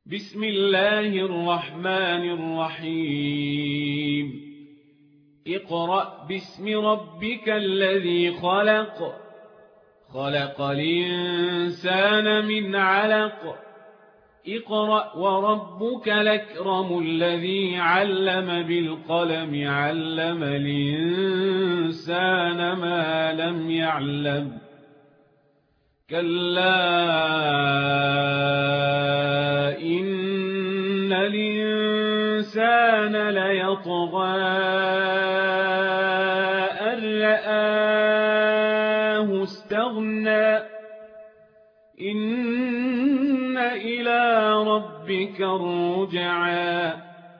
بسم الله الرحمن الرحيم اقرأ باسم ربك الذي خلق خلق الإنسان من علق اقرأ وربك الأكرم الذي علم بالقلم علم الإنسان ما لم يعلم كلا إن الإنسان ليطغى أن رآه استغنى إن إلى ربك الرجعى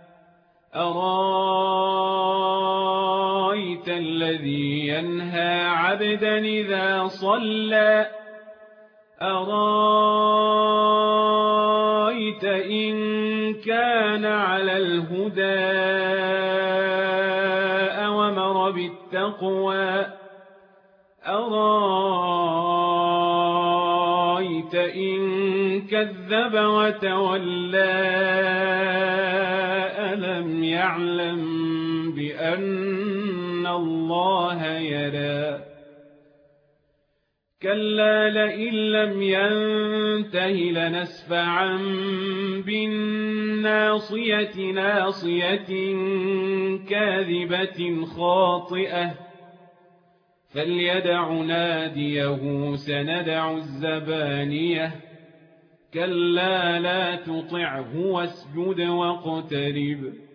أرايت الذي ينهى عبدا إذا صلى أرايت إن كان على الهدى أوامر بالتقوى أرايت إن كذب وتولى ألم يعلم بأن الله يرى كلا لئن لم ينته لنسفعا بالناصية ناصية كاذبة خاطئة فليدع ناديه سندع الزبانية كلا لا تطعه واسجد واقترب